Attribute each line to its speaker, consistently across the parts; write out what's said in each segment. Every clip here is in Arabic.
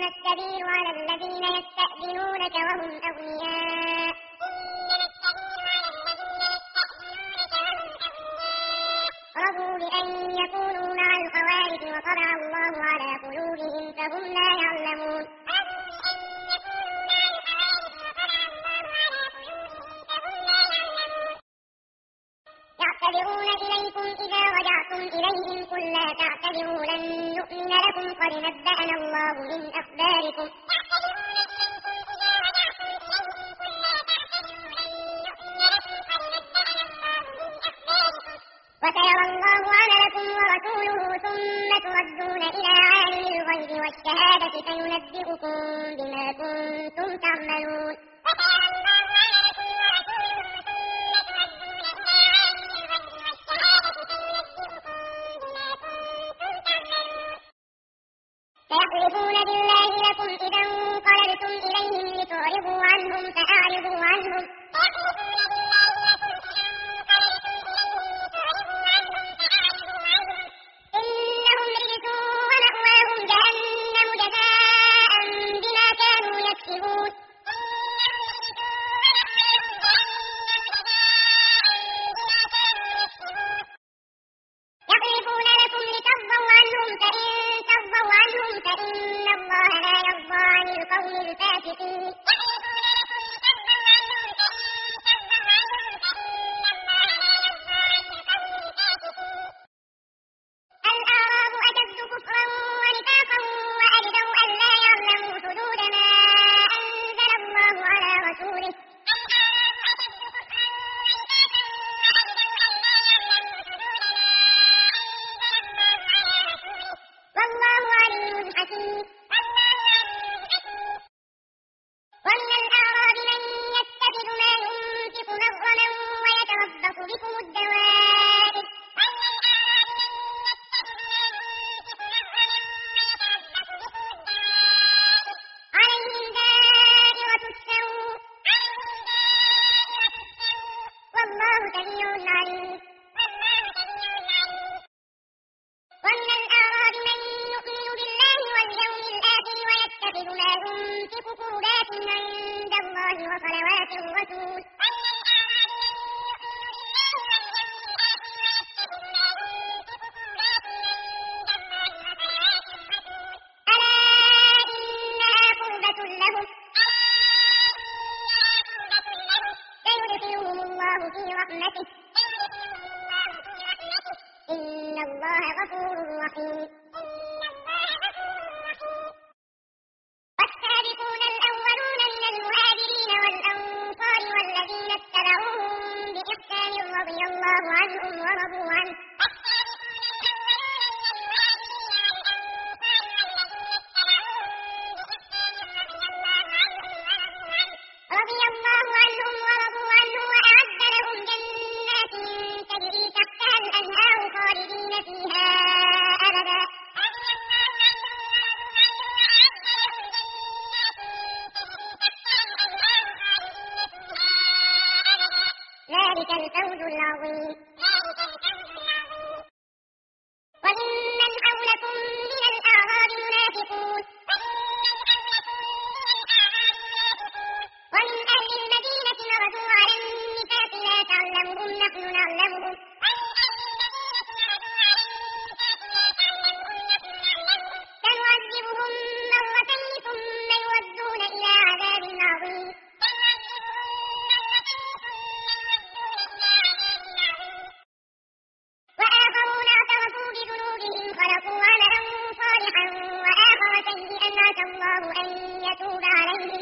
Speaker 1: السبيل على الذين يستأذنونك وهم أغنياء رضوا بأن يكونوا مع الخوارج وطبع الله على قلوبهم فهم لا يعلمون يعتذرون إليكم إذا رجعتم إليهم قل لا تعتذروا لن نؤمن لكم قد نبأنا الله من أخباركم وسيرى الله عملكم ورسوله ثم تردون إلى عالم الغيب والشهادة فينبئكم بما كنتم تعملون سيحلفون بالله لكم إذا انقلبتم إليهم لتعرضوا عنهم فأعرضوا عنهم إنهم رجس ومأواهم جهنم جزاء بما كانوا يكسبون يحلفون لكم لترضوا عنهم فإن ترضوا عنهم فإن الله لا يرضى عن القوم الفاسقين الأعراب أشد كفرا ونفاقا وأجدر أن لا يعلموا حدود ما أنزل الله على رسوله والله عليم حكيم ومن الأعراب من يتخذ ما ينفق مغرما ويتربص بكم الدوائر عليهم دائرة السوء والله سميع عليم ومن الأعراب من يؤمن بالله واليوم الآخر ويتخذ ما ينفق قربات عند الله وصلوات الرسول ألا إنها قربة لهم سيدخلهم الله في رحمته إن الله غفور رحيم والسابقون الأولون من المهاجرين والأنصار والذين اتبعوهم بإحسان رضي الله عنهم ورضوا عنه وأعد لهم جنات تجري تحتها الأنهار خالدين فيها أبدا ذلك الفوز العظيم وممن حولكم من الأعراب منافقون ومن أهل المدينة مردوا على النفاق لا تعلمهم نحن نعلمهم سنعذبهم مرتين ثم يردون إلى عذاب عظيم وآخرون اعترفوا بذنوبهم خلقوا عملا صالحا وآخر سيئا عسى الله أن يتوب عليهم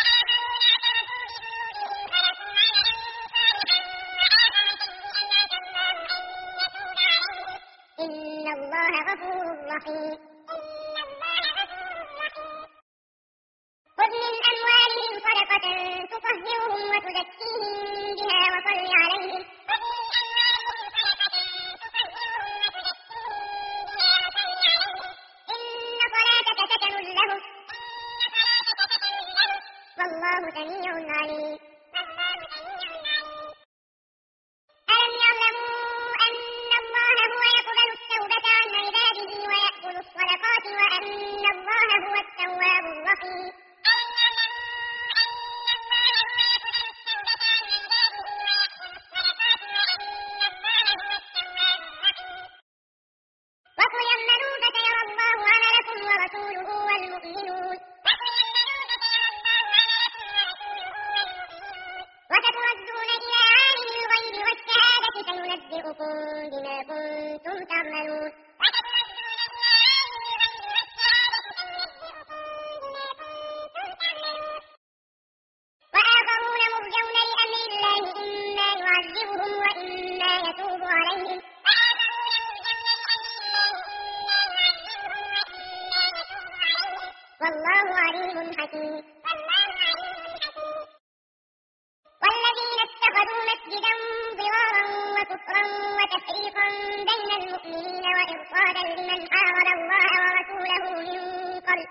Speaker 1: إن الله غفور رحيم خذ من أموالهم صدقة تطهرهم وتزكيهم بها وصل عليهم إن صلاتك سكن لهم والله سميع عليم ألم يعلموا أن الله هو يقبل التوبة عن عباده ويأخذ الصدقات وأن الله هو التواب الرحيم الرحيم وقل اعملوا فسيرى الله عملكم ورسوله والمؤمنون وستردون إلى عالم الغيب والشهادة فينبئكم بما كنتم تعملون وآخرون مرجون لأمر الله إما يعذبهم وإما يتوب عليهم والله عليم حكيم والذين اتخذوا مسجدا ضرارا وكفرا وتفريقا بين المؤمنين وإرصادا لمن حارب الله ورسوله من قبل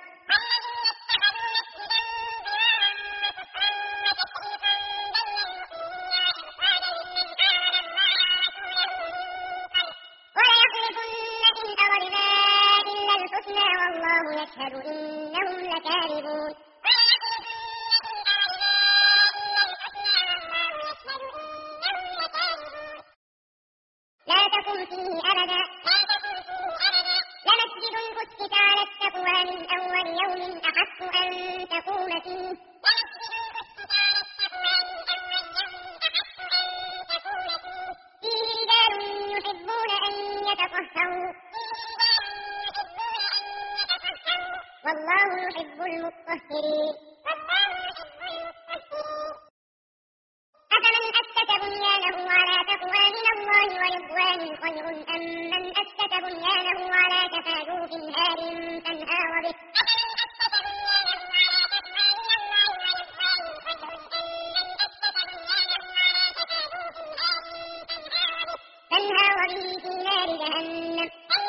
Speaker 1: وليحلفن إن أردنا إلا الحسنى والله يشهد إنهم لكاذبون لا تقم فيه أبدا لمسجد أسس على التقوى من أول يوم أحق أن تقوم فيه فيه رجال يحبون أن يتطهروا والله يحب المطهرين أفمن أسس بنيانه على تقوى من الله ورضوان خير أم من أسس بنيانه على شفا جرف هار فانهار به في نار جهنم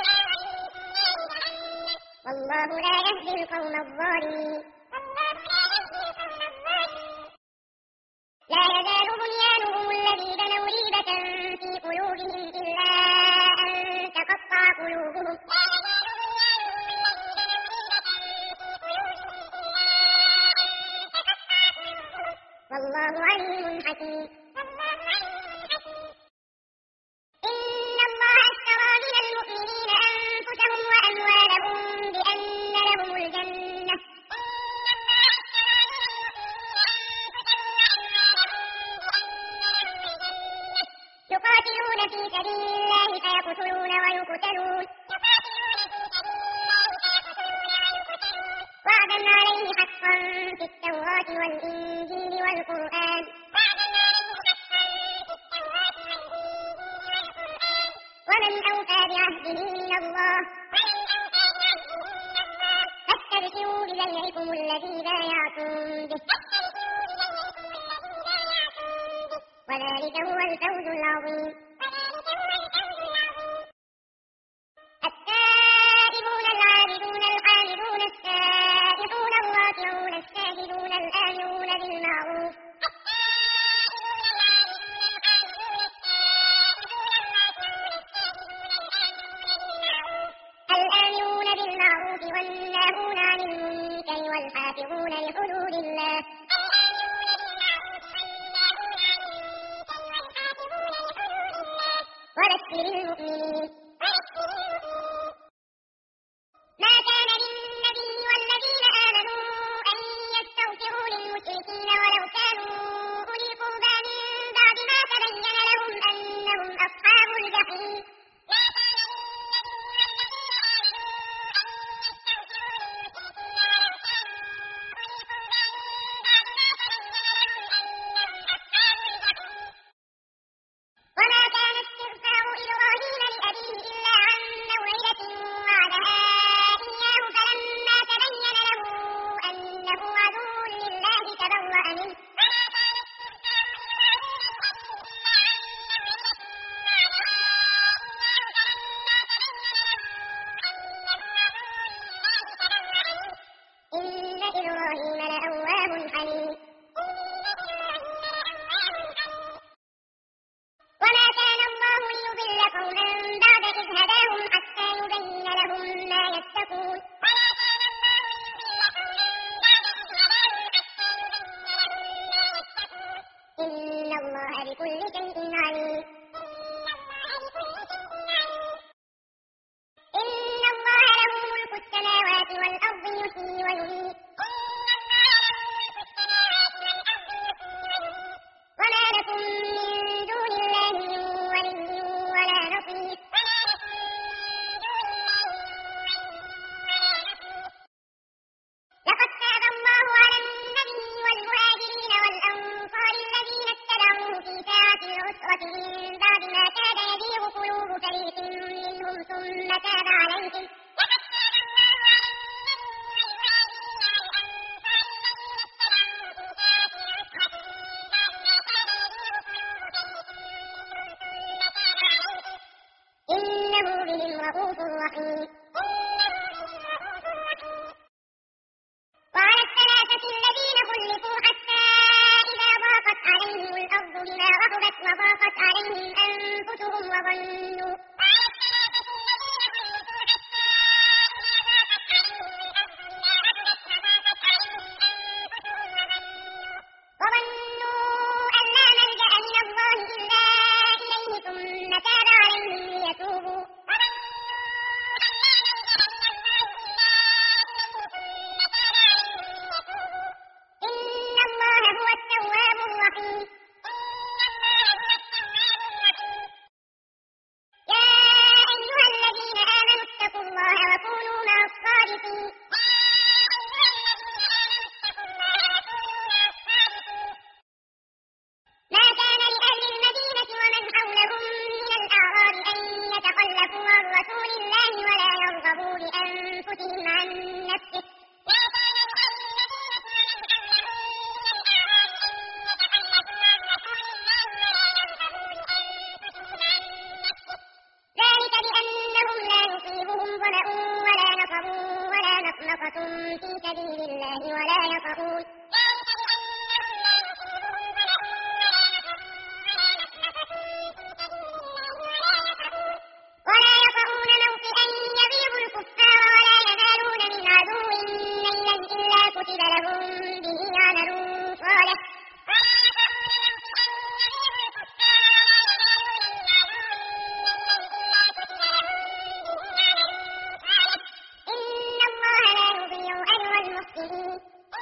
Speaker 1: والله لا يهدي القوم الظالمين لا يزال بنيانهم الذي بنوا ريبة في قلوبهم إلا أن تقطع قلوبهم والله عليم حكيم إن الله اشترى من المؤمنين أنفسهم وأموالهم بأن لهم الجنة يقاتلون في سبيل الله فيقتلون ويقتلون وعدا عليه حقا في التوراة والإنجيل والقرآن ومن أوفى بعهده من الله فاستبشروا ببيعكم الذي بايعتم به وذلك هو الفوز العظيم التائبون العابدون الحامدون السائحون الراكعون الشاهدون الآمرون بالمعروف والناهون عن المنكر والحافظون لحدود الله وبشر المؤمنين ما كان للنبي والذين آمنوا أن يستغفروا للمشركين ولو كانوا أولي قربى من بعد ما تبين لهم أنهم أصحاب الجحيم وما كان استغفار إبراهيم لأبيه إلا عن موعدة وعدها إياه فلما تبين له أنه عدو لله تبرأ منه إن إبراهيم لأواه حليم وما كان الله ليضل قوما بعد إذ هداهم حتى يبين لهم ما يتقون بكل شيء عليم إن الله له ملك السماوات والأرض يحيي ويميت وما لكم من دون الله من ولي ولا نصير لقد تاب الله على النبي والمهاجرين والأنصار الذين اتبعوه في ساعة العسرة من بعد ما كاد يزيغ قلوب فريق منهم ثم تاب عليهم إنه بهم رءوف رحيم وعلى الثلاثة الذين خلفوا حتى إذا ضاقت عليهم الأرض بما رحبت وضاقت عليهم أنفسهم وظنوا أن لا ملجأ من الله إلا إليه ثم تاب عليهم ليتوبوا إن الله هو التواب الرحيم يا أيها الذين آمنوا اتقوا الله وكونوا مع الصادقين ما كان لأهل المدينة ومن حولهم من الأعراب أن يتخلفوا عن رسول الله ولا يرغبوا بأنفسهم عن نفسه ذلك بأنهم لا يصيبهم ظمأ ولا نصب ولا مخمصة في سبيل الله ولا يطؤون موطئا يغيظ الكفار ولا ينالون من عدو نيلا إلا كتب لهم به عمل صالح إن الله لا يضيع أجر المحسنين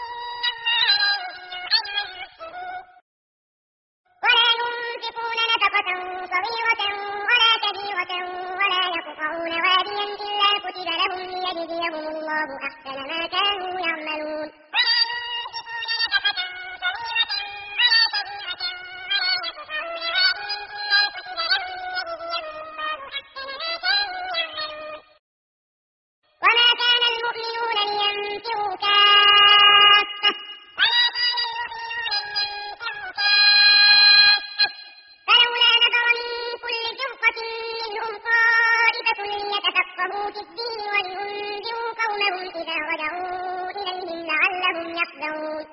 Speaker 1: ولا ينفقون نفقة صغيرة ولا كبيرة ولا يقطعون واديا إلا كتب لهم ليجزيهم الله أحسن ما كانوا يعملون وما كان المؤمنون لينفروا كافة فلولا نفر من كل فرقة منهم طائفة ليتفقهوا في الدين ولينذروا قومهم إذا رجعوا إليهم لعلهم يحذرون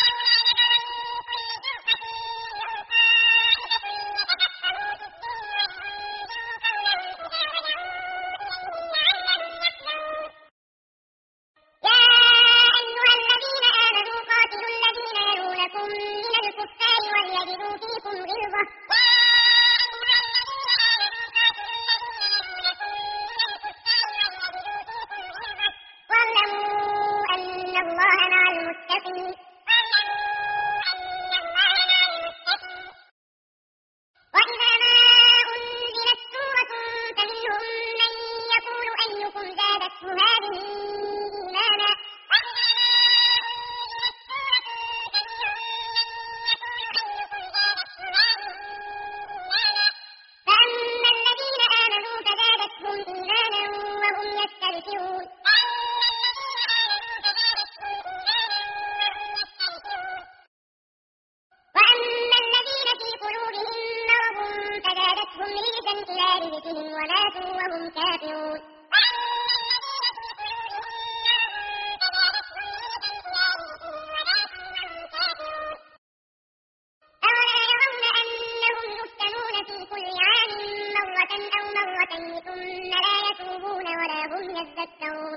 Speaker 1: يا أيها الذين آمنوا قاتلوا الذين يلونكم من الكفار وليجدوا فيكم غلظة واعلموا أن الله مع المتقين وإذا ما أنزلت سورة فمنهم من يقول أيكم زادته هذه إيمانا فأما الذين آمنوا فزادتهم إيمانا وهم يستبشرون وأما الذين في قلوبهم مرض فزادتهم رجسا إلى رجسهم وماتوا وهم كافرون أولا يرون أنهم يفتنون في كل عام مرة أو مرتين ثم لا يتوبون ولا هم يذكرون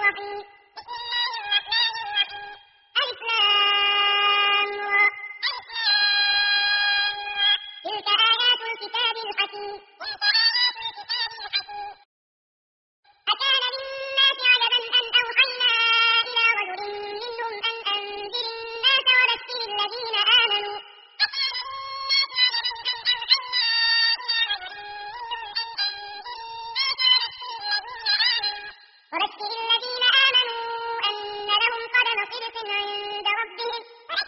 Speaker 1: الرحيم ألف لام را تلك آيات الكتاب الحكيم أكان للناس عجبا أن أوحينا إلى رجل منهم أن أنذر الناس وبشر الذين آمنوا أن لهم قدم صدق عند ربهم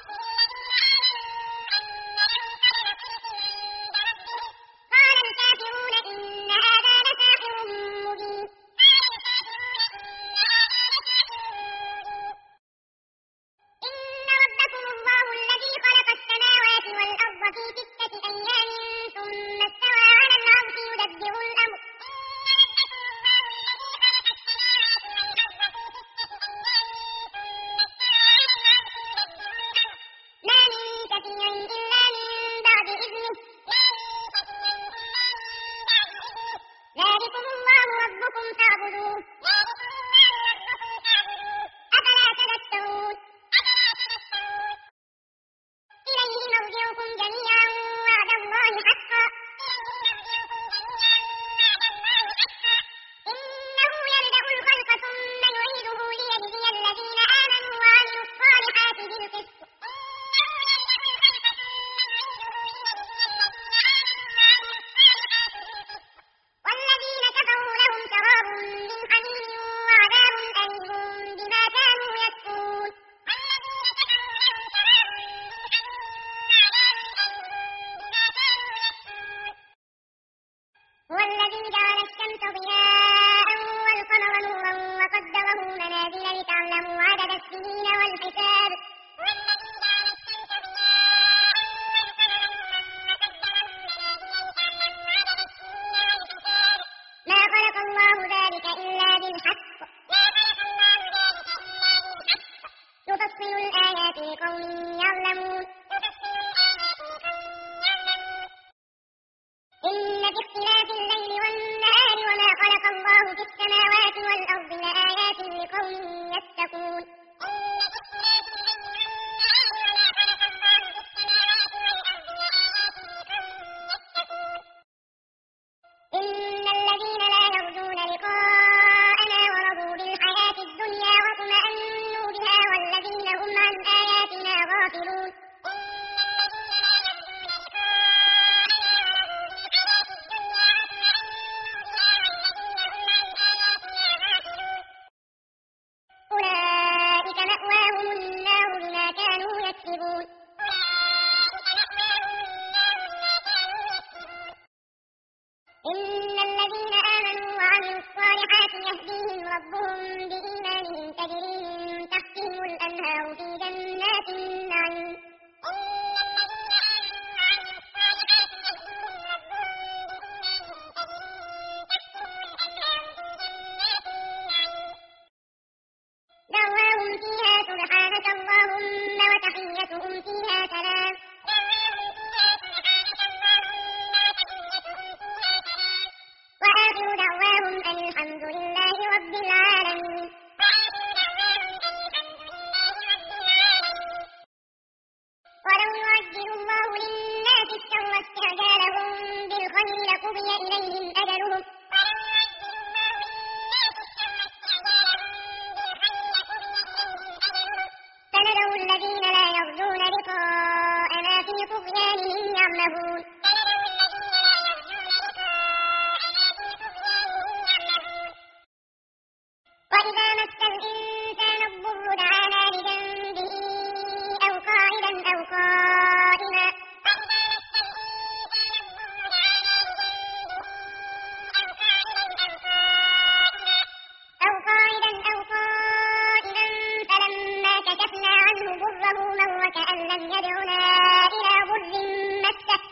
Speaker 1: قال الكافرون إن هذا لساحر مبين إن ربكم الله الذي خلق السماوات والأرض في 6 أيام ثم استوى على العرش يدبر الأمر ما من شفيع إلا من بعد إذنه ذلكم الله ربكم فاعبدوه أفلا تذكرون إليه مرجعكم جميعا وعد الله حقا إنه يبدأ الخلق ثم يعيده ليجزي الذين آمنوا وعملوا الصالحات بالقسط والذين كفروا لهم شراب من حميم وعذاب أليم بما كانوا يكفرون هو الذي جعل الشمس ضياء والقمر نورا وقدره منازل لتعلموا عدد السنين والحساب ما خلق الله ذلك إلا بالحق يفصل الآيات لقوم يعلمون إن في اختلاف الليل والنهار وما خلق الله في السماوات والأرض لآيات لقوم يتقون إن الذين لا يرجون لقاءنا ورضوا بالحياة الدنيا واطمأنوا بها والذين هم عن آياتنا غافلون أولئك مأواهم النار بما كانوا يكسبون إن الذين آمنوا وعملوا الصالحات يهديهم ربهم بإيمانهم تجري من تحتهم الأنهار في جنات النعيم دعواهم فيها سبحانك اللهم وتحيتهم فيها سلام وآخر دعواهم أن الحمد لله رب العالمين ولو يعجل الله للناس الشر استعجالهم بالخير لقضي إليهم أجلهم فنذر الذين لا يرجون لقاءنا في طغيانهم يعمهون وإذا مس الإنسان الضر دعانا لجنبه أو قاعدا أو قائما فلما كشفنا عنه ضره مر كأن لم يدعنا إلى ضر مسه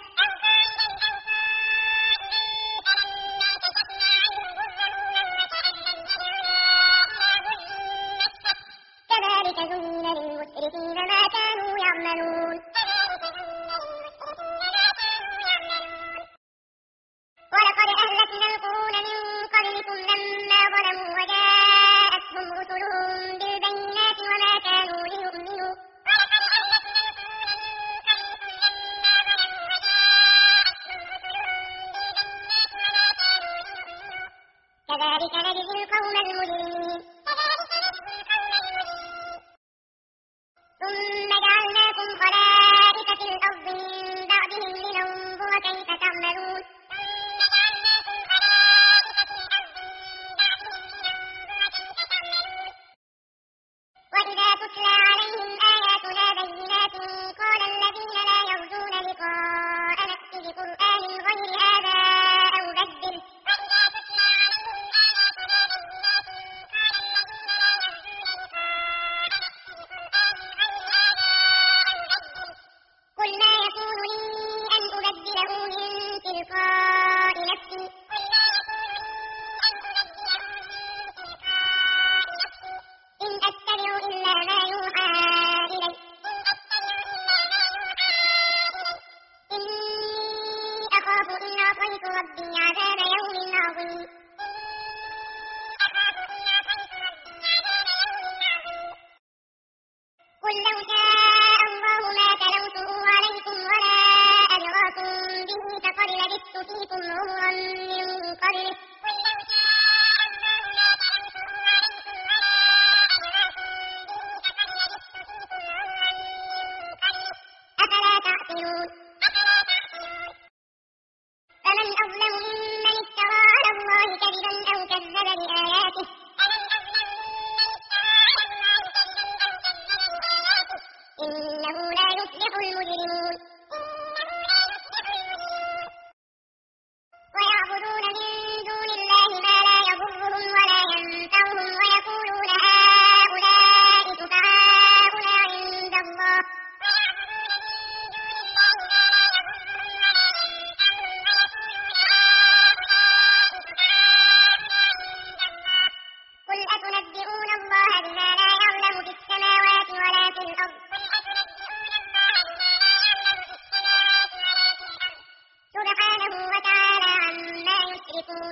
Speaker 1: أتنبئون الله بما لا يعلم في السماوات ولا في الأرض سبحانه وتعالى عما يشركون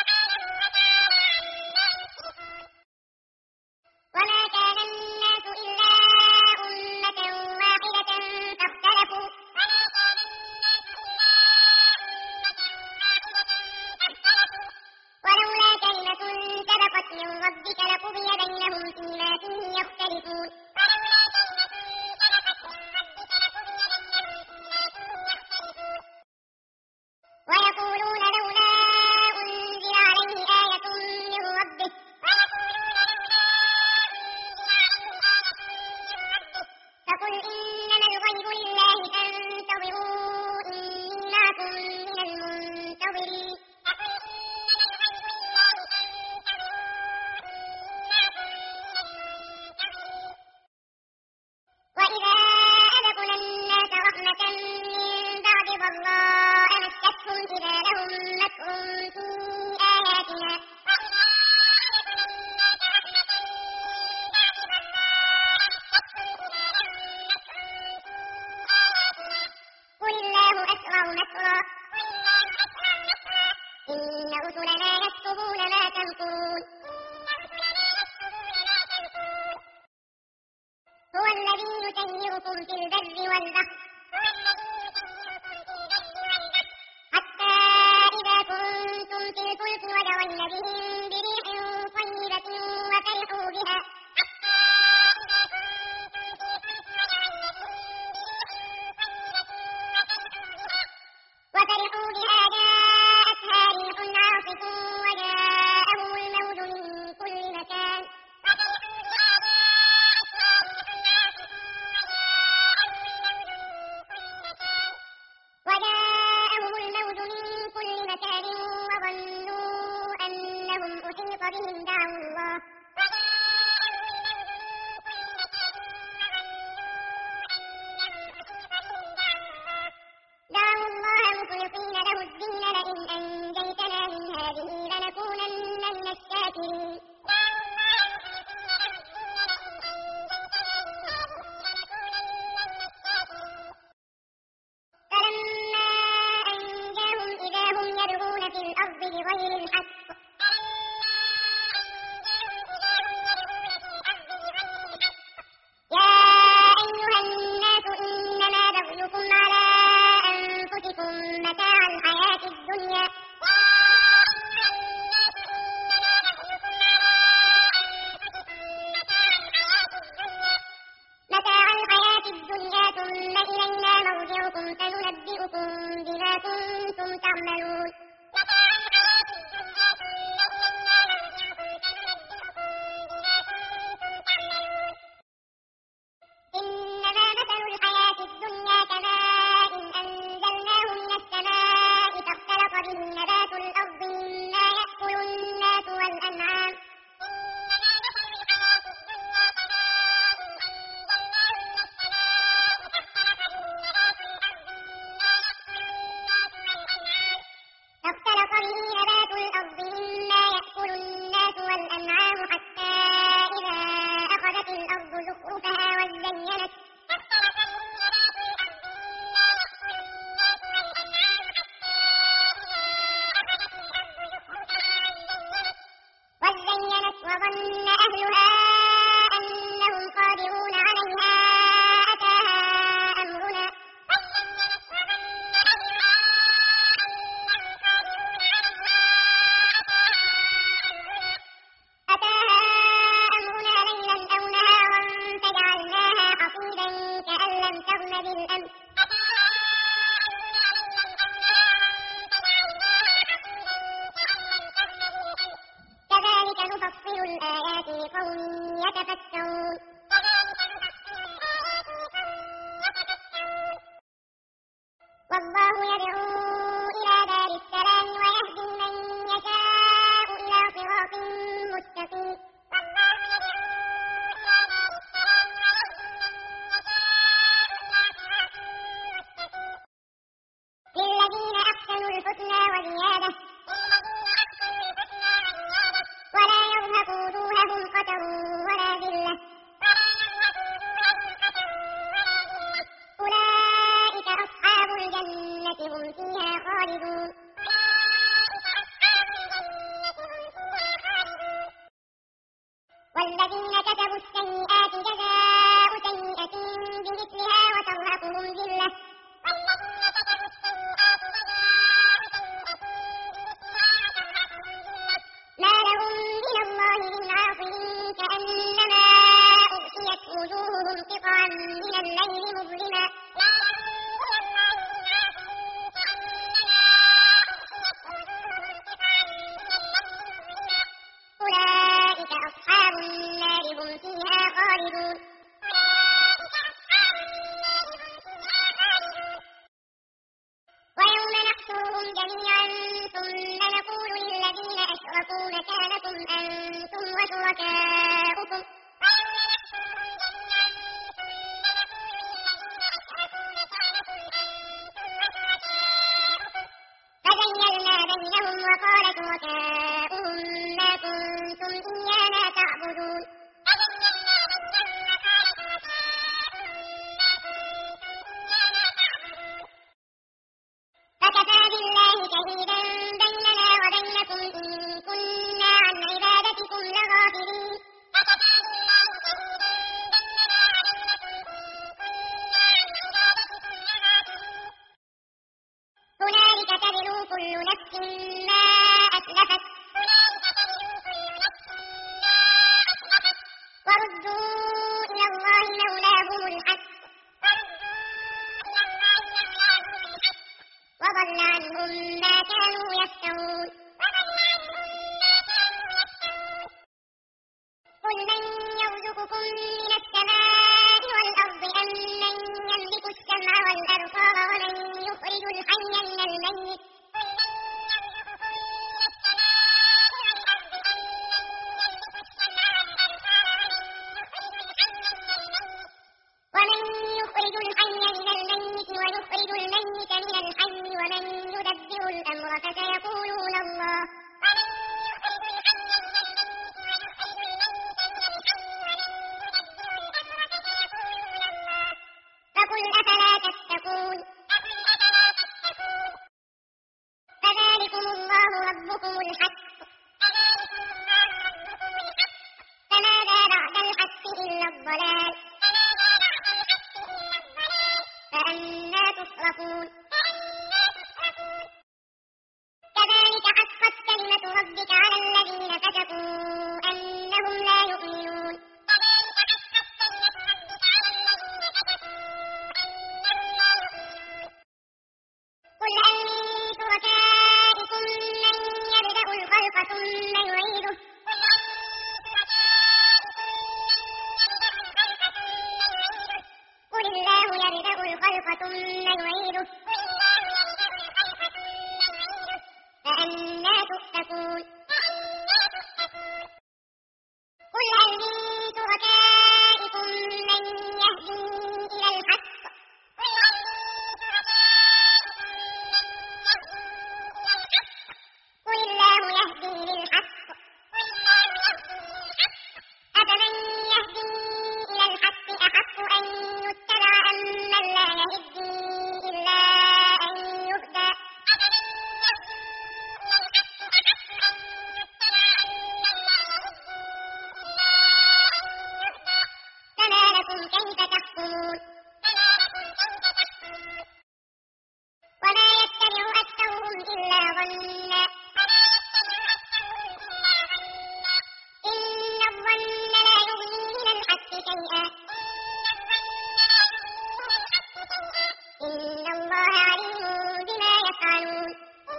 Speaker 1: وما كان الناس إلا أمة واحدة فاختلفوا ولولا كلمة سبقت من ربك لقضي بينهم فيما فيه يختلفون ويقولون لولا أنزل عليه آية من ربه فقل إنما الغيب لله فانتظروا إني معكم من المنتظرين وإذا أذقنا الناس رحمة من بعد ضراء مستهم إذا لهم مكر في آياتنا قل الله أسرع مكرا إن رسلنا يكتبون ما تمكرون هو الذي يسيركم في البر والبحر حتى إذا كنتم في الفلك وجرين بهم بريح طيبة وفرحوا بها جاءتها ريح عاصف وجاءهم الموج من كل مكان وظنوا أنهم أحيط بهم دعوا الله مخلصين له الدين لئن أنجيتنا من هذه لنكونن من الشاكرين فلما أنجاهم إذا هم يبغون في الأرض بغير الحق يا أيها الناس إنما بغيكم على أنفسكم متاع الحياة الدنيا ثم إلينا مرجعكم فننبئكم بما كنتم تعملون إنما مثل الحياة الدنيا كماء أنزلناه من السماء فاختلط به نبات الأرض مما يأكل الناس والأنعام حتى إذا أخذت الأرض زخرفها وزينت وظن أهلها أنهم قادرون عليها أتاها أمرنا ليلا أو نهارا فجعلناها حصيدا كأن لم تغن بالأمس كذلك نفصل الآيات لقوم يتفكرون والله يدعو إلى دار السلام ويهدي من يشاء إلى صراط مستقيم للذين أحسنوا الحسنى وزيادة ولا يرهق وجوههم قتر والذين كسبوا السيئات جزاء سيئة بمثلها وترهقهم ذلة ما لهم من الله من عاصم كأنما أغشيت وجوههم قطعا من الليل مظلما أولئك أصحاب النار هم فيها خالدون ويوم نحشرهم جميعا ثم نقول للذين أشركوا مكانكم أنتم وشركاؤكم فزيّلنا بينهم وقال شركاؤهم ما كنتم إيانا تعبدون فكفى بالله شهيدا بيننا وبينكم إن كنا عن عبادتكم لغافلين هنالك تبلو كل نفس ما أسلفت وردوا إلى الله مولاهم الحق وضل عنهم ما كانوا يفترون قل من يرزقكم من السماء والأرض أم من يملك السمع والأبصار ومن يخرج الحي من الميت ويخرج الميت من الحي ومن يدبر الأمر فسيقولون الله فقل أفلا تتقون فذلكم الله ربكم الحق فماذا بعد الحق إلا الضلال فأنا تصرفون كذلك حقت كلمة ربك على الذين فسقوا أنهم لا يؤمنون قل هل من شركائكم من يبدأ الخلق ثم يعيده قل الله يبدأ الخلق ثم يعيده فأنا تؤفكون قل هل من شركائكم من يهدي إلى الحق قل الله يهدي للحق أفمن يهدي إلى الحق أحق أن يتبع أمن لا يهدي إلا أن يهدى فما لكم كيف تحكمون وما يتبع أكثرهم إلا ظنا إن الظن لا يغني من الحق شيئا إن الله عليم بما يفعلون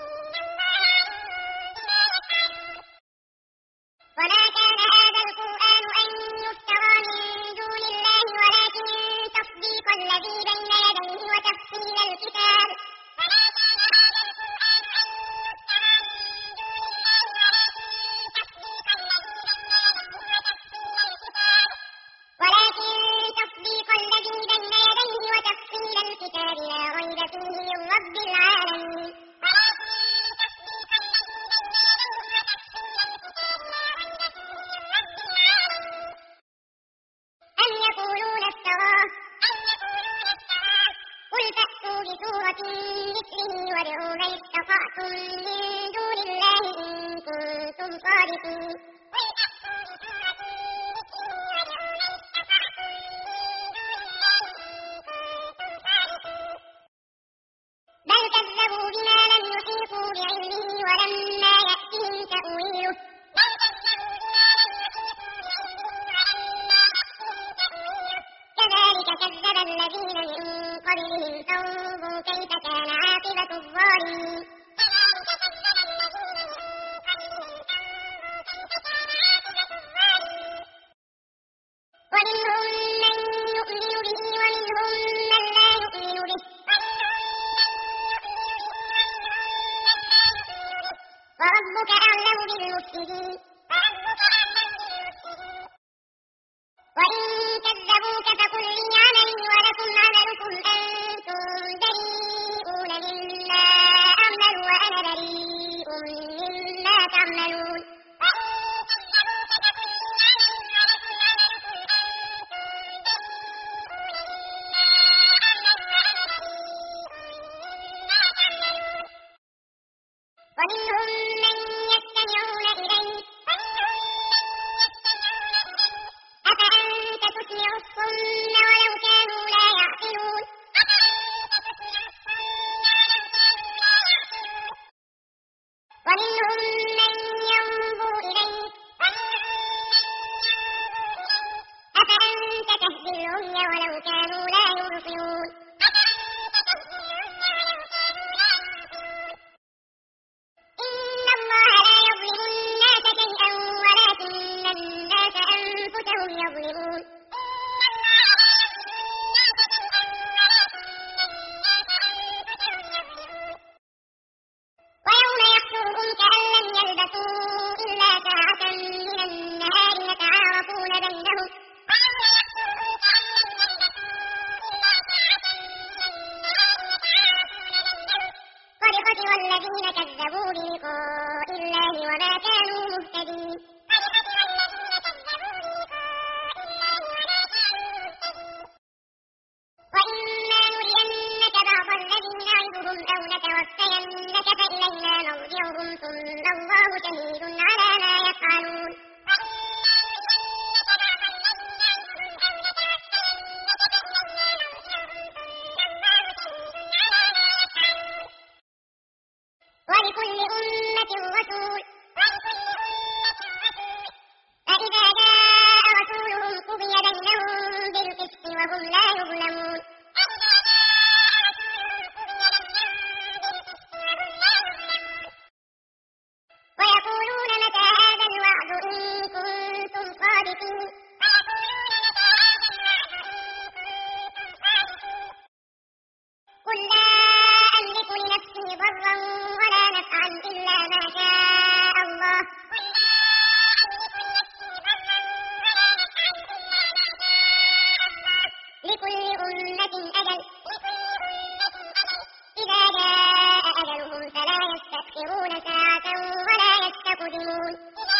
Speaker 1: وما كان هذا القرآن أن يفترى من دون الله ولكن تصديق الذي بين يديه وتفصيل الكتاب لا ريب فيه من رب العالمين أم يقولون افتراه قل فأتوا بسورة مثله وادعوا من استطعتم من دون الله إن كنتم صادقين الذين من قبلهم فانظر كيف كان عاقبة الظالمين ومنهم من يؤمن به ومنهم من لا يؤمن به وربك أعلم بالمفسدين وإن كذبوك فقل لي عملي ولكم عملكم أنتم بريئون مما أعمل وأنا بريء مما تعملون ومنهم من يستمعون إليك أفأنت تسمع الصم ولو كانوا لا يعقلون ومنهم من ينظر إليك أفأنت تهدي العمي ولو كانوا لا يبصرون إن الله لا يظلم الناس شيئا ولكن الناس أنفسهم يظلمون ويوم يحشرهم كأن لم يلبثوا إلا ساعة من النهار يتعارفون بينهم قد خسر الذين كذبوا بلقاء الله وما كانوا مهتدين وإما نرينك بعض الذي نعدهم أو نتوفينك فإلينا مرجعهم ثم الله شهيد على ما يفعلون ولكل أمة رسول فإذا جاء رسولهم قضي بينهم بالقسط وهم لا يظلمون ويقولون متى هذا الوعد إن كنتم صادقين قل لا أملك لنفسي ضرا ولا نفعا إلا ما شاء الله لكل أمة أجل إذا جاء أجلهم فلا يستأخرون ساعة ولا يستقدمون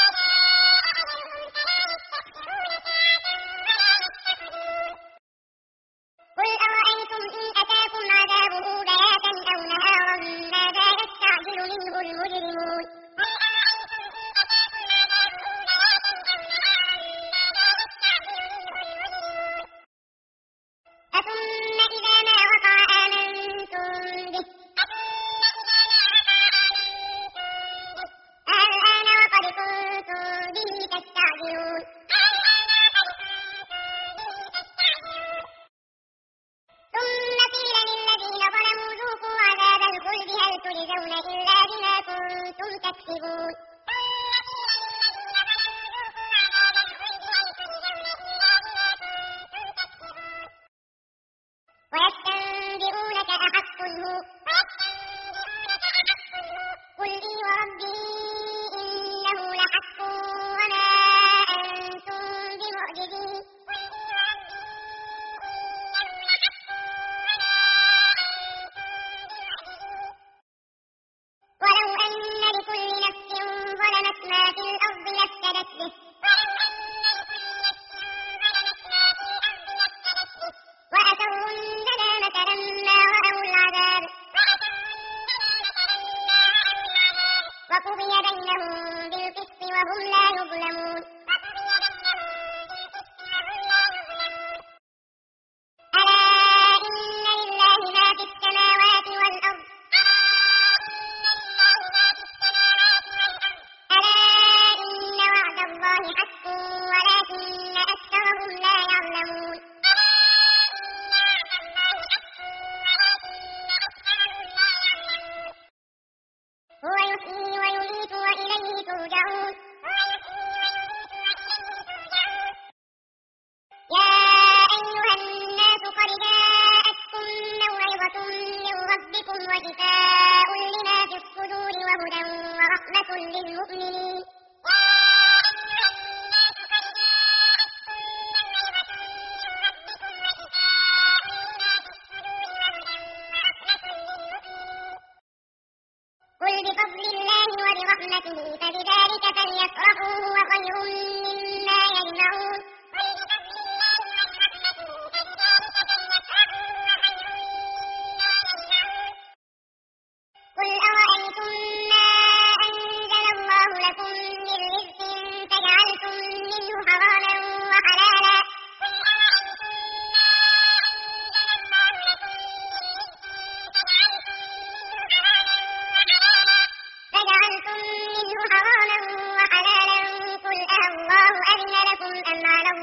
Speaker 1: قل أرأيتم إن أتاكم عذابه بياتا أو نهارا ماذا يستعجل منه المجرمون أثم إذا ما وقع آمنتم به الآن وقد كنتم به تستعجلون ثم قيل للذين ظلموا ذوقوا عذاب الخلد هل تجزون إلا بما كنتم تكسبون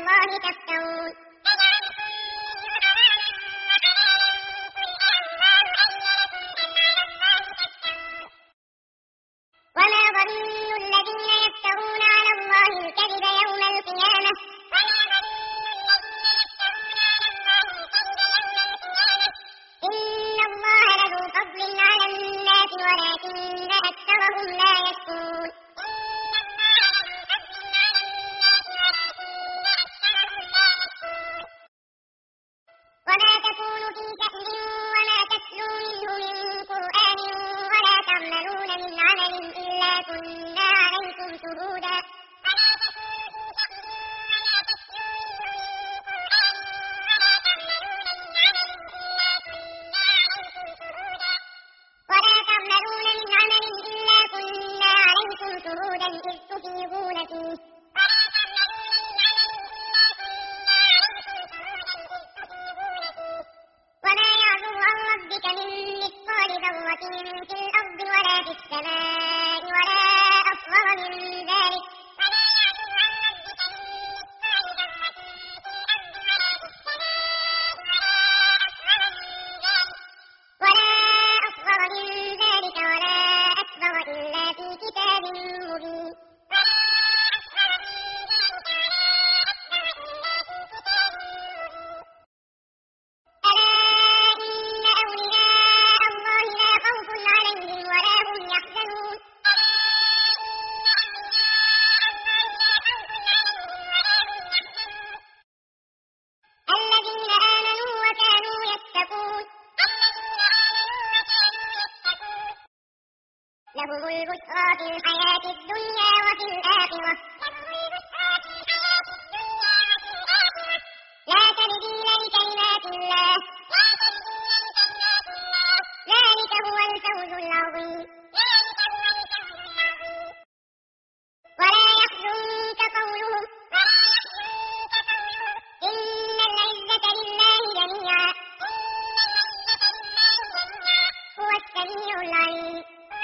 Speaker 1: الله تفترون وما ظن الذين يفترون على الله الكذب يوم القيامة إن الله لذو فضل على الناس ولكن أكثرهم لا يشكرون وما تكون في شأن وما تتلو منه من قرآن ولا تعملون من عمل إلا كنا عليكم شهودا إذ تفيضون فيه وما يعزب عن ربك من مثقال ذرة في الأرض ولا في السماء ولا أصغر من ذلك ولا أكبر إلا في كتاب مبين لهم البشرى في الحياة الدنيا وفي الآخرة لا تبديل لكلمات الله ذلك هو الفوز العظيم ولا يحزنك قولهم إن العزة لله جميعا هو السميع العليم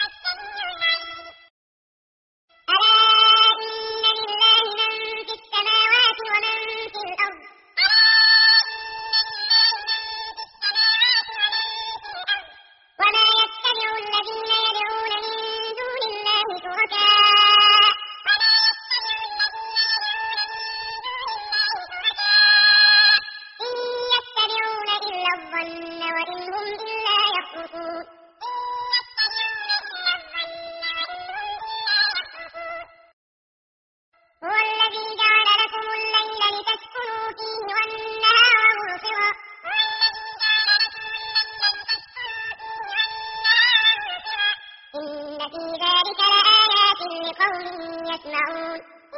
Speaker 1: في ذلك لآيات لقوم يسمعون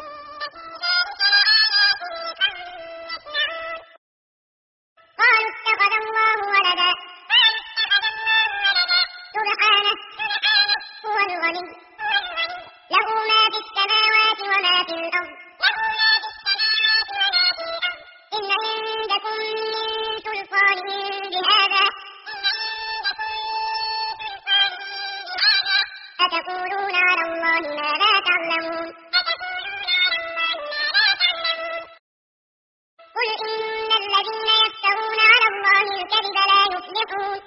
Speaker 1: قالوا اتخذ الله ولدا سبحانه هو الغني له ما في السماوات وما في الأرض إن عندكم من سلطان بهذا أتقولون على الله ما لا تعلمون قل إن الذين يفترون على الله الكذب لا يفلحون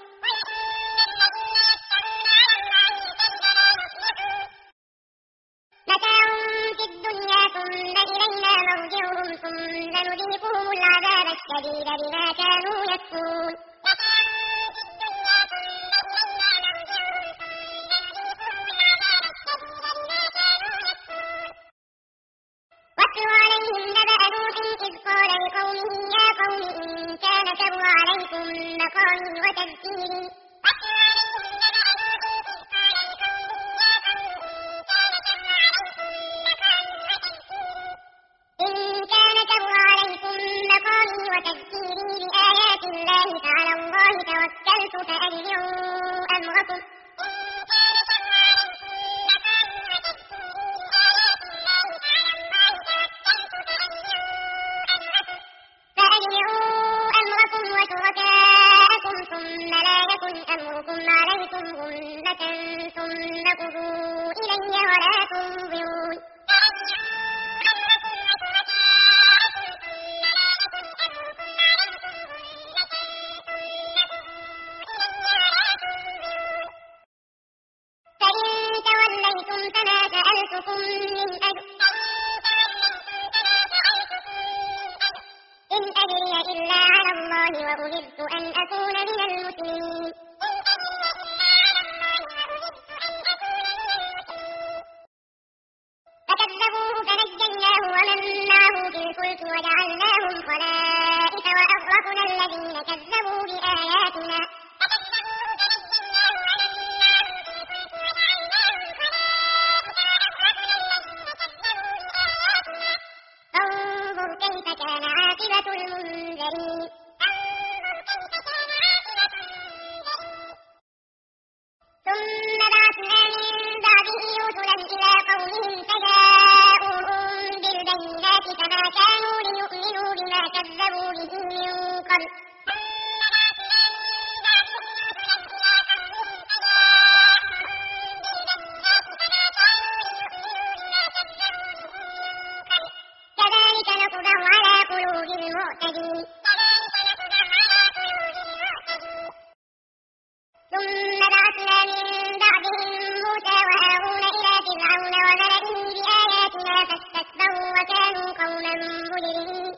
Speaker 1: متاع في الدنيا ثم إلينا مرجعهم ثم نذيقهم العذاب الشديد بما كانوا يكفرون واتل عليهم نبأ نوح إذ قال لقومه يا قوم إن كان كبر عليكم مقامي وتذكيري بآيات الله فعلى الله توكلت فأجمعوا أمركم وشركاءكم ثم لا يكن أمركم عليكم غمة ثم قضوا إلي ولا تنظرون وأمرت أن أكون من المسلمين. فكذبوه فنجيناه ومن معه في الفلك وجعلناهم خلائف وأغرقنا الذين كذبوا بآياتنا. فانظر كيف كان عاقبة المنذرين. ثم بعثنا من بعده رسلا إلى قومهم فجاءوهم بالبينات فما كانوا ليؤمنوا بما كذبوا به من قبل. كذلك نطبع على قلوب المعتدين. ثم بعثنا من بعدهم موسى وهارون إلى فرعون وملئه بآياتنا فاستكبروا وكانوا قوما مجرمين.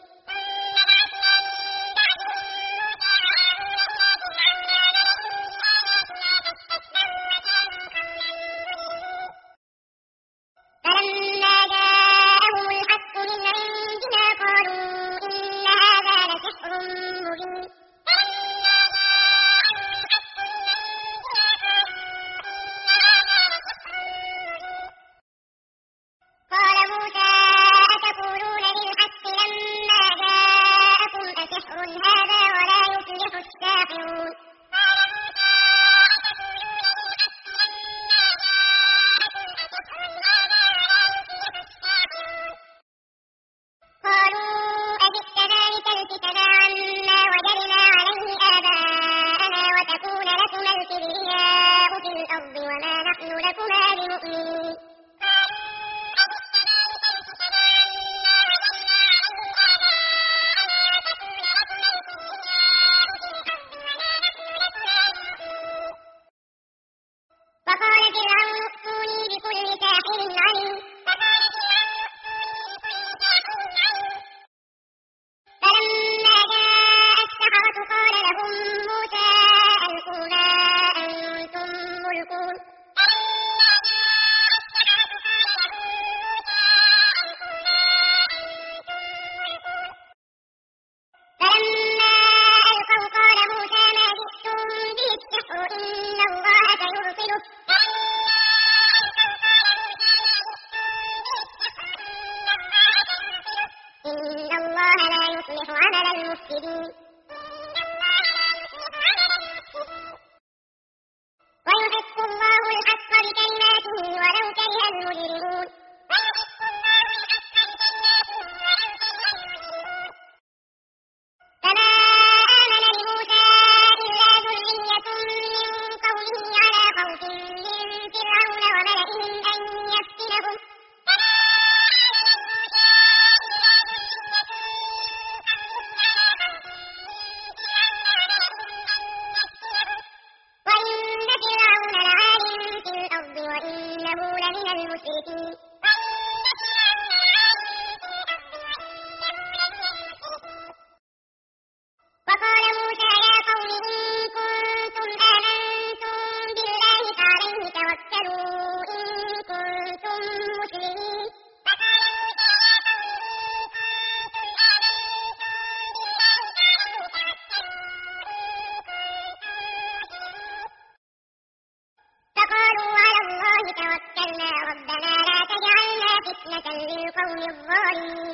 Speaker 1: فلما جاءهم الحق من عندنا قالوا إن هذا لسحر مبين. قال موسى أتقولون للحق لما جاءكم أسحر هذا ولا يفلح الساحرون. قالوا أجئتنا لتلفتنا عما وجدنا عليه آباءنا وتكون لكما الكبرياء في الأرض وما نحن لكما بمؤمنين. وقال فرعون ائتوني بكل ساحر عليم. فلما جاء السحرة قال لهم موسى ألقوا ما أنتم ملقون. فلما ألقوا قال موسى ما جئتم به السحر إن الله سيبطله. إن الله لا يصلح عمل المفسدين. ويحق الله الحق بكلماته ولو كره المجرمون. فما آمن لموسى إلا ذرية من قومه على خوف من فرعون وملئهم أن يفتنهم. وإن فرعون لعال في الأرض وإنه لمن المسرفين. وقال موسى يا قوم إن كنتم آمنتم بالله فعليه توكلوا إن كنتم مسلمين. فقالوا على الله توكلنا ربنا لا تجعلنا فتنة للقوم الظالمين.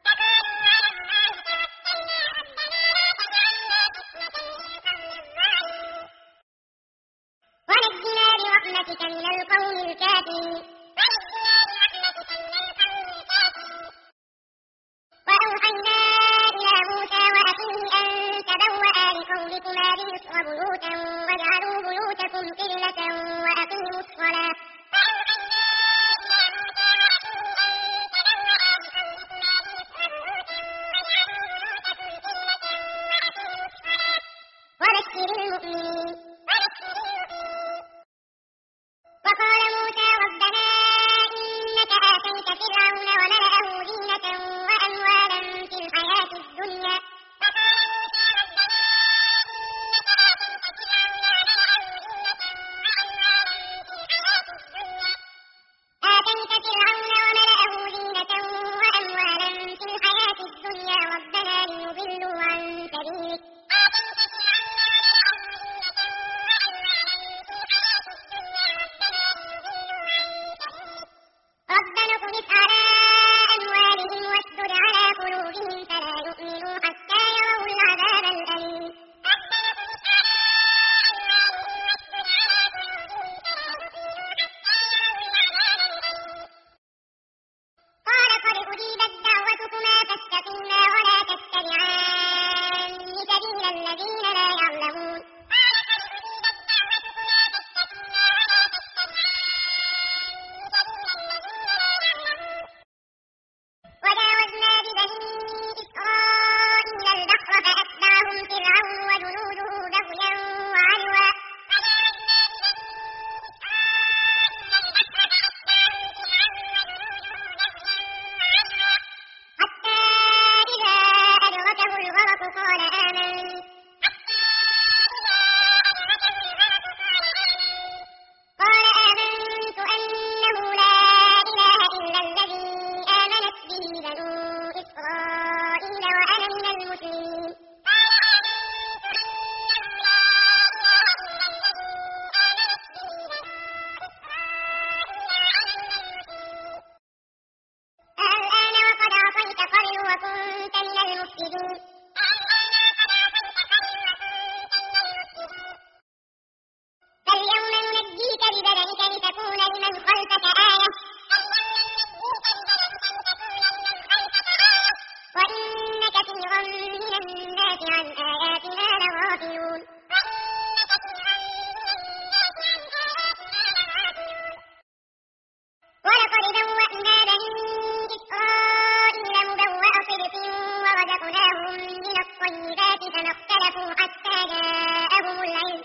Speaker 1: ونجنا برحمتك من القوم الكافرين. وأوحينا إلى موسى وأخيه أن تبوأ لقومكما بمصر بيوتا واجعلوا بيوتكم قبلة وأقيموا الصلاة. وبشر المؤمنين. وقال موسى ربنا قال آمنت أنه لا إله إلا الذي آمنت به بنو إسرائيل وأنا من المسلمين. الآن وقد عصيت قبل وكنت من المفسدين. فاليوم ننجيك ببدنك لتكون لمن خلفك آية وإن كثيرا من الناس عن آياتنا لغافلون. ولقد بوأنا بني إسرائيل مبوأ صدق ورزقناهم من الطيبات فما اختلفوا حتى جاءهم العلم.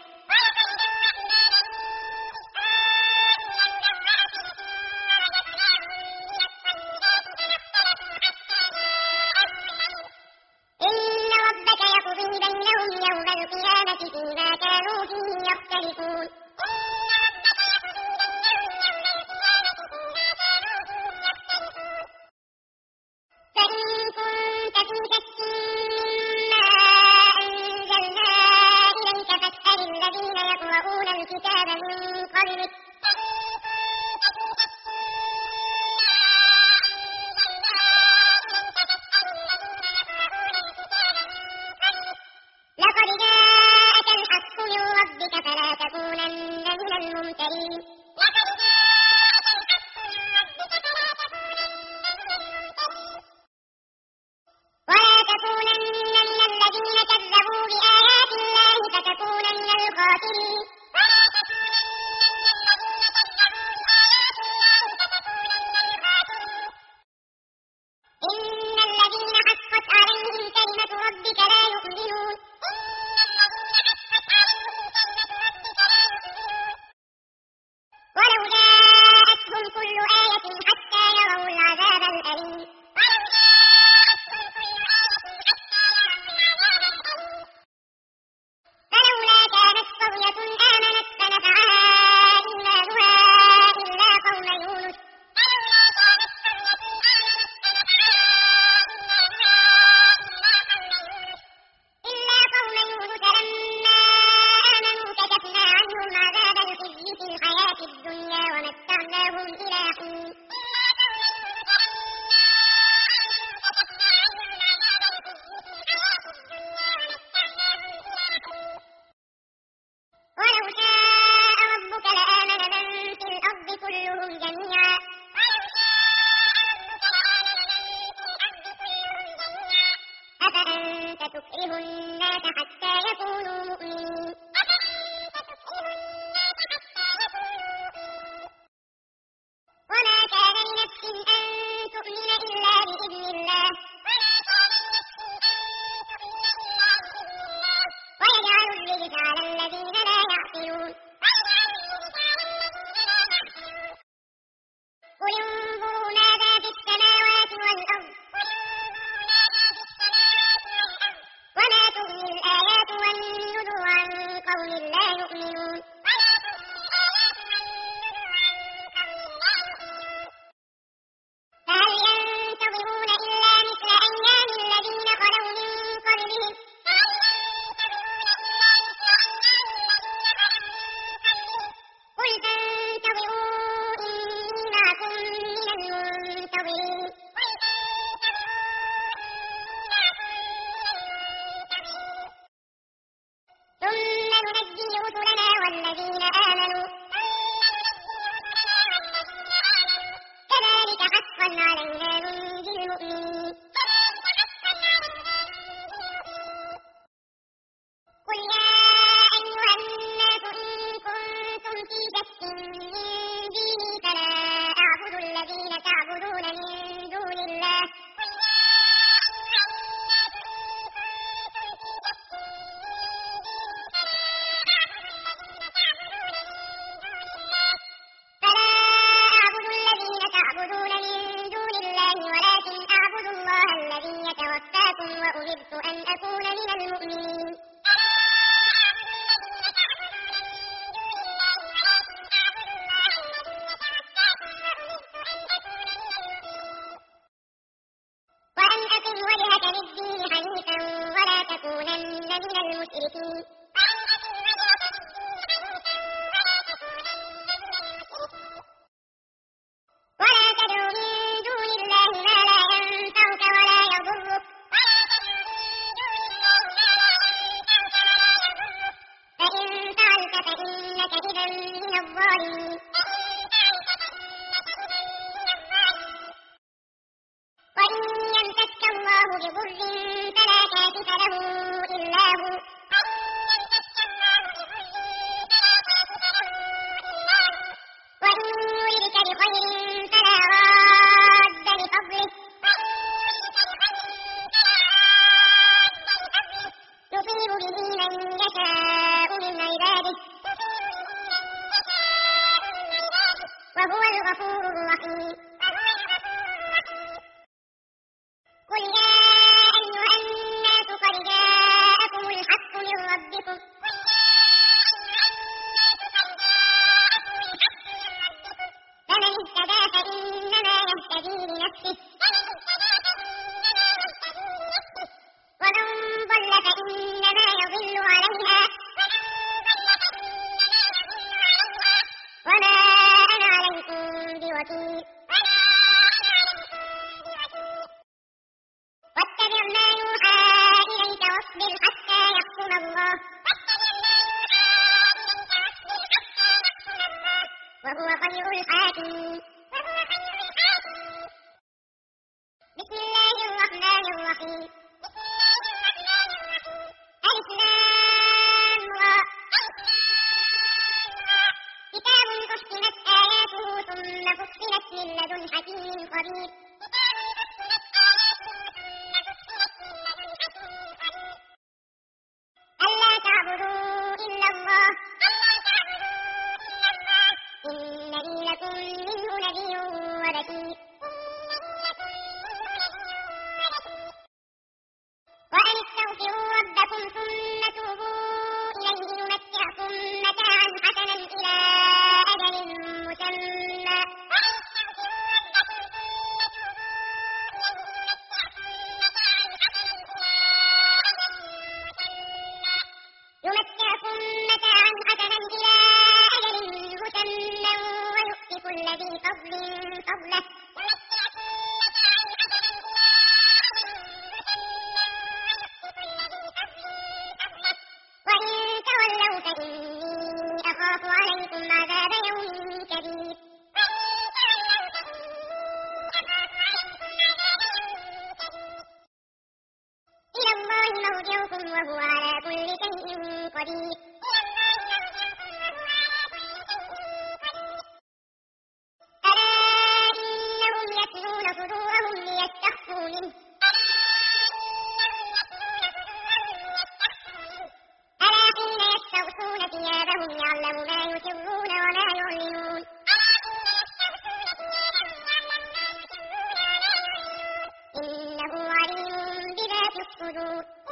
Speaker 1: إن ربك يقضي بينهم يوم القيامة فيما كانوا فيه يختلفون. فإن كنت في شك مما أنزلنا إليك فاسأل الذين يقرؤون الكتاب من قبلك لقد جاءك الحق من ربك فلا تكونن من الممترين. ولا تكونن من الذين كذبوا بآيات الله فتكون من الخاسرين. إن الذين حقت عليهم كلمة ربك لا يؤمنون. ولو جاءتهم كل آية حتى يروا العذاب الأليم. فلولا كانت قرية آمنت فنفعها إيمانها إلا قوم يونس لما آمنوا كشفنا عنهم عذاب الخزي في الحياة الدنيا ومتعناهم إلى حين. ولو شاء ربك لآمن من في الأرض كلهم جميعا أفأنت تكره الناس حتى يكونوا مؤمنين. وما كان لنفس أن تؤمن إلا بإذن الله ويجعل الرجس على الذين لا يعقلون. قل انظروا ماذا في السماوات والأرض وما تغني الآيات والنذر عن أن أكون من المؤمنين وأن أقم وجهك للدين حنيفا ولا تكونن من المشركين ولا تدع من دون الله ما لا ينفعك ولا يضرك فإن فعلت فإنك إذا من الظالمين وإن يمسك الله بضر فلا كاشف له إلا هو وإن يردك بخير فلا راد لفضله يصيب به من يشاء من عباده وهو الغفور الرحيم قل يا أيها الناس قد جاءكم الحق من ربكم فمن اهتدى فإنما يهتدي لنفسه ومن ضل فإنما يضل عليها وما أنا عليكم بوكيل واتبع ما يوحى إليك واصبر حتى يحكم الله وهو خير الحاكمين بسم الله الرحمن الرحيم ألف لام را كتاب أحكمت آياته ثم فصلت من لدن حكيم خبير ألا تعبدوا إلا الله إنني لكم منه نذير وبشير وأن استغفروا ربكم ثم توبوا إليه يمتعكم متاعا حسنا إلى أجل مسمى ويؤتي كل ذي فضل فضله وإن تولوا فإني أخاف عليكم عذاب يوم كبير إلى الله مرجعكم وهو على كل شيء قدير ألا إنهم يثنون صدورهم ليستخفوا منه ألا حين يستغشون ثيابهم يعلم ما يسرون وما يعلنون إنه عليم بذات الصدور